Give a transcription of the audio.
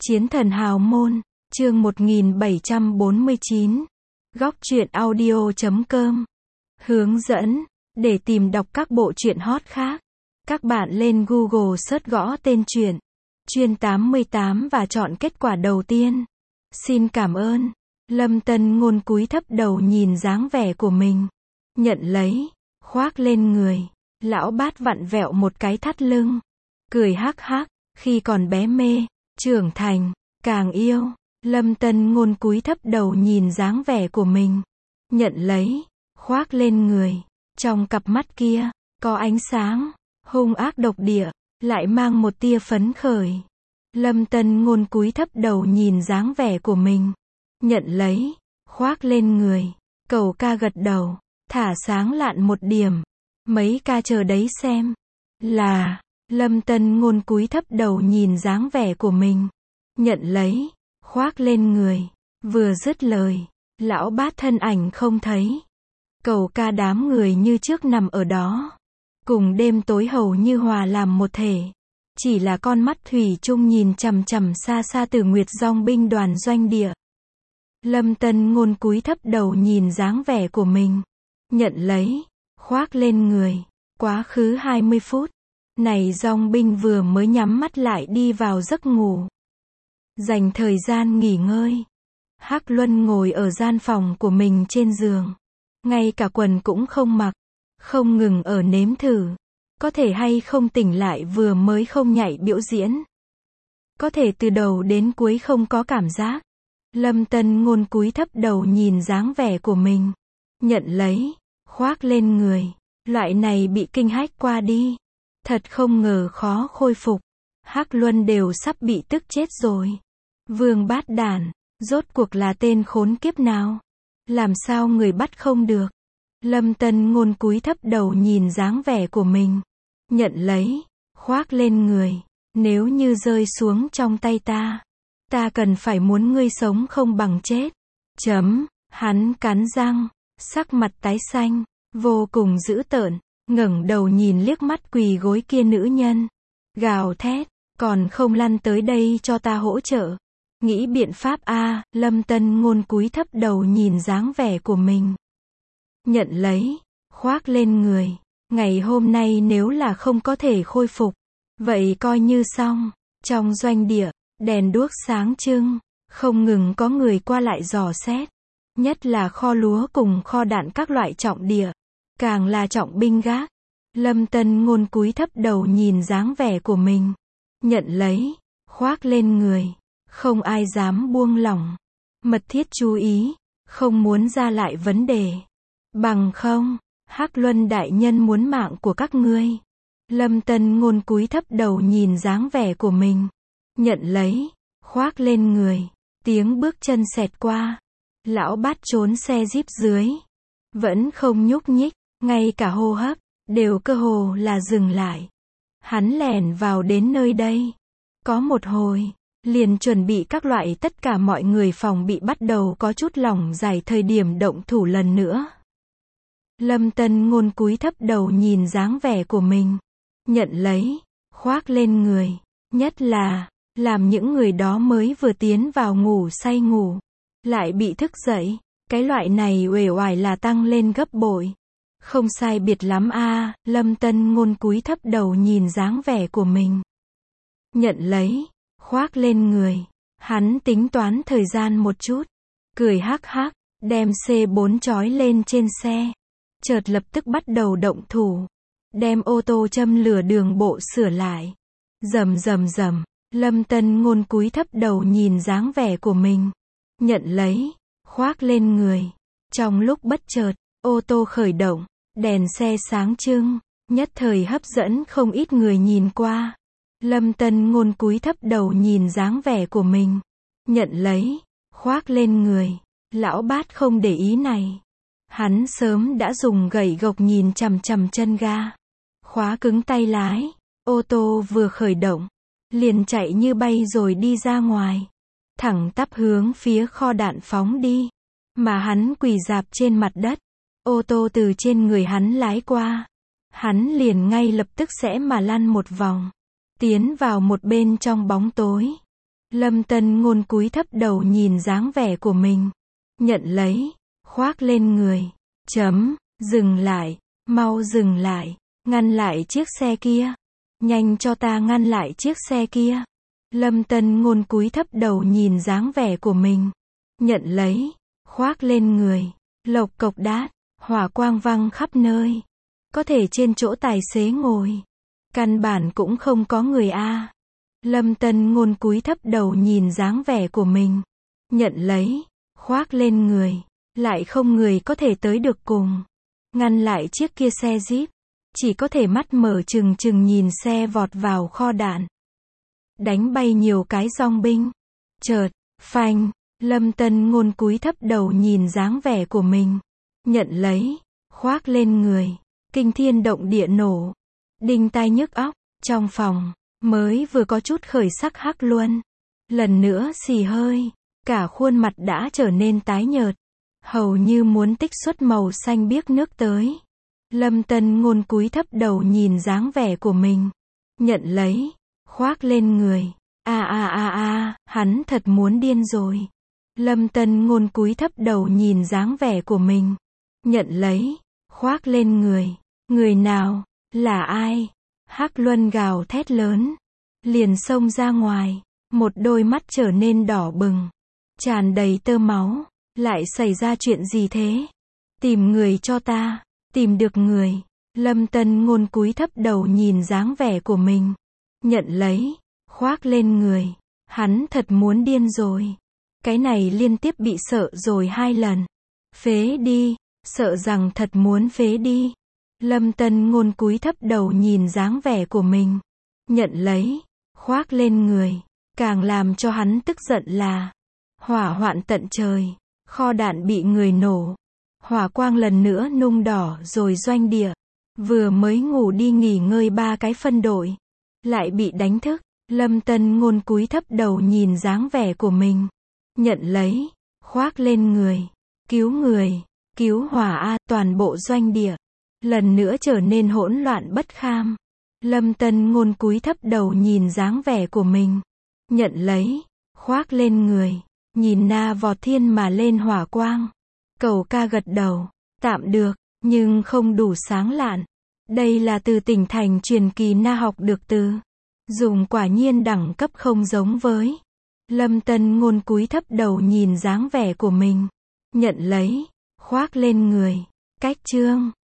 Chiến thần hào môn, chương 1749. Góc truyện audio.com. Hướng dẫn, để tìm đọc các bộ truyện hot khác. Các bạn lên Google search gõ tên truyện Chuyên 88 và chọn kết quả đầu tiên. Xin cảm ơn. Lâm Tân Ngôn cúi thấp đầu nhìn dáng vẻ của mình. Nhận lấy, khoác lên người. Lão Bát vặn vẹo một cái thắt lưng. Cười hắc hắc, khi còn bé mê, trưởng thành, càng yêu. Lâm Tân Ngôn cúi thấp đầu nhìn dáng vẻ của mình. Nhận lấy, khoác lên người. Trong cặp mắt kia, có ánh sáng, hung ác độc địa, lại mang một tia phấn khởi. Lâm Tân Ngôn cúi thấp đầu nhìn dáng vẻ của mình. Nhận lấy, khoác lên người. Cầu ca gật đầu, thả sáng lạn một điểm. Mấy ca chờ đấy xem. Là, Lâm Tân Ngôn cúi thấp đầu nhìn dáng vẻ của mình. Nhận lấy, khoác lên người. Vừa dứt lời, lão Bát thân ảnh không thấy. Cầu ca đám người như trước nằm ở đó. Cùng đêm tối hầu như hòa làm một thể. Chỉ là con mắt thủy chung nhìn chằm chằm xa xa Từ Nguyệt Dòng binh đoàn doanh địa. Lâm Tân Ngôn cúi thấp đầu nhìn dáng vẻ của mình. Nhận lấy, khoác lên người. Quá khứ 20 phút. Này dòng binh vừa mới nhắm mắt lại đi vào giấc ngủ. Dành thời gian nghỉ ngơi. Hắc Luân ngồi ở gian phòng của mình trên giường. Ngay cả quần cũng không mặc. Không ngừng ở nếm thử. Có thể hay không tỉnh lại vừa mới không nhảy biểu diễn. Có thể từ đầu đến cuối không có cảm giác. Lâm Tân Ngôn cúi thấp đầu nhìn dáng vẻ của mình. Nhận lấy, khoác lên người. Loại này bị kinh hách qua đi. Thật không ngờ khó khôi phục. Hắc Luân đều sắp bị tức chết rồi. Vương Bát Đản, rốt cuộc là tên khốn kiếp nào? Làm sao người bắt không được? Lâm Tân Ngôn cúi thấp đầu nhìn dáng vẻ của mình. Nhận lấy, khoác lên người. Nếu như rơi xuống trong tay ta cần phải muốn ngươi sống không bằng chết. Hắn cắn răng, sắc mặt tái xanh, vô cùng dữ tợn, ngẩng đầu nhìn liếc mắt quỳ gối kia nữ nhân. Gào thét, còn không lăn tới đây cho ta hỗ trợ. Nghĩ biện pháp a. Lâm Tân Ngôn cúi thấp đầu nhìn dáng vẻ của mình. Nhận lấy, khoác lên người. Ngày hôm nay nếu là không có thể khôi phục, vậy coi như xong. Trong doanh địa, đèn đuốc sáng trưng, không ngừng có người qua lại dò xét. Nhất là kho lúa cùng kho đạn các loại trọng địa, càng là trọng binh gác. Lâm Tân Ngôn cúi thấp đầu nhìn dáng vẻ của mình. Nhận lấy, khoác lên người. Không ai dám buông lỏng. Mật thiết chú ý, không muốn ra lại vấn đề. Bằng không, Hắc Luân đại nhân muốn mạng của các ngươi. Lâm Tân Ngôn cúi thấp đầu nhìn dáng vẻ của mình. Nhận lấy, khoác lên người. Tiếng bước chân xẹt qua. Lão Bát trốn xe jeep dưới. Vẫn không nhúc nhích, ngay cả hô hấp, đều cơ hồ là dừng lại. Hắn lẻn vào đến nơi đây. Có một hồi, liền chuẩn bị các loại tất cả mọi người phòng bị bắt đầu có chút lỏng dài thời điểm động thủ lần nữa. Lâm Tân Ngôn cúi thấp đầu nhìn dáng vẻ của mình. Nhận lấy, khoác lên người. Nhất là, làm những người đó mới vừa tiến vào ngủ say ngủ. Lại bị thức dậy. Cái loại này uể oải là tăng lên gấp bội. Không sai biệt lắm a. Lâm Tân Ngôn cúi thấp đầu nhìn dáng vẻ của mình. Nhận lấy, khoác lên người. Hắn tính toán thời gian một chút. Cười hắc hắc, đem C4 trói lên trên xe. Chợt lập tức bắt đầu động thủ. Đem ô tô châm lửa đường bộ sửa lại. Rầm rầm rầm. Lâm Tân Ngôn cúi thấp đầu nhìn dáng vẻ của mình. Nhận lấy, khoác lên người. Trong lúc bất chợt, ô tô khởi động. Đèn xe sáng trưng. Nhất thời hấp dẫn không ít người nhìn qua. Lâm Tân Ngôn cúi thấp đầu nhìn dáng vẻ của mình. Nhận lấy, khoác lên người. Lão Bát không để ý này. Hắn sớm đã dùng gậy gộc nhìn chằm chằm chân ga. Khóa cứng tay lái. Ô tô vừa khởi động, liền chạy như bay rồi đi ra ngoài. Thẳng tắp hướng phía kho đạn phóng đi. Mà hắn quỳ rạp trên mặt đất. Ô tô từ trên người hắn lái qua. Hắn liền ngay lập tức sẽ mà lăn một vòng. Tiến vào một bên trong bóng tối. Lâm Tân Ngôn cúi thấp đầu nhìn dáng vẻ của mình. Nhận lấy, khoác lên người. Dừng lại, mau dừng lại, ngăn lại chiếc xe kia. Nhanh cho ta ngăn lại chiếc xe kia. Lâm Tân Ngôn cúi thấp đầu nhìn dáng vẻ của mình. Nhận lấy, khoác lên người. Lộc cộc đát, hỏa quang văng khắp nơi. Có thể trên chỗ tài xế ngồi. Căn bản cũng không có người a. Lâm Tân Ngôn cúi thấp đầu nhìn dáng vẻ của mình. Nhận lấy, khoác lên người. Lại không người có thể tới được cùng. Ngăn lại chiếc kia xe Jeep. Chỉ có thể mắt mở trừng trừng nhìn xe vọt vào kho đạn. Đánh bay nhiều cái dong binh. Chợt, phanh, Lâm Tân Ngôn cúi thấp đầu nhìn dáng vẻ của mình. Nhận lấy, khoác lên người. Kinh thiên động địa nổ. Đinh tai nhức óc, trong phòng, mới vừa có chút khởi sắc Hắc Luân. Lần nữa xì hơi, cả khuôn mặt đã trở nên tái nhợt. Hầu như muốn tích xuất màu xanh biếc nước tới. Lâm Tân Ngôn cúi thấp đầu nhìn dáng vẻ của mình. Nhận lấy, khoác lên người. Hắn thật muốn điên rồi. Lâm Tân Ngôn cúi thấp đầu nhìn dáng vẻ của mình. Nhận lấy, khoác lên người. Người nào? Là ai? Hắc Luân gào thét lớn. Liền xông ra ngoài. Một đôi mắt trở nên đỏ bừng. Tràn đầy tơ máu. Lại xảy ra chuyện gì thế? Tìm người cho ta. Tìm được người. Lâm Tân Ngôn cúi thấp đầu nhìn dáng vẻ của mình. Nhận lấy, khoác lên người. Hắn thật muốn điên rồi. Cái này liên tiếp bị sợ rồi 2 lần. Phế đi. Sợ rằng thật muốn phế đi. Lâm Tân Ngôn cúi thấp đầu nhìn dáng vẻ của mình. Nhận lấy, khoác lên người. Càng làm cho hắn tức giận là hỏa hoạn tận trời. Kho đạn bị người nổ. Hỏa quang lần nữa nung đỏ rồi doanh địa. Vừa mới ngủ đi nghỉ ngơi 3 cái phân đội. Lại bị đánh thức. Lâm Tân Ngôn cúi thấp đầu nhìn dáng vẻ của mình. Nhận lấy, khoác lên người. Cứu người. Cứu hỏa toàn bộ doanh địa. Lần nữa trở nên hỗn loạn bất kham. Lâm Tân Ngôn cúi thấp đầu nhìn dáng vẻ của mình. Nhận lấy, khoác lên người. Nhìn na vọt thiên mà lên hỏa quang. Cẩu ca gật đầu. Tạm được, nhưng không đủ sáng lạn. Đây là từ tỉnh thành truyền kỳ na học được từ. Dùng quả nhiên đẳng cấp không giống với. Lâm Tân Ngôn cúi thấp đầu nhìn dáng vẻ của mình. Nhận lấy, khoác lên người. Cách chương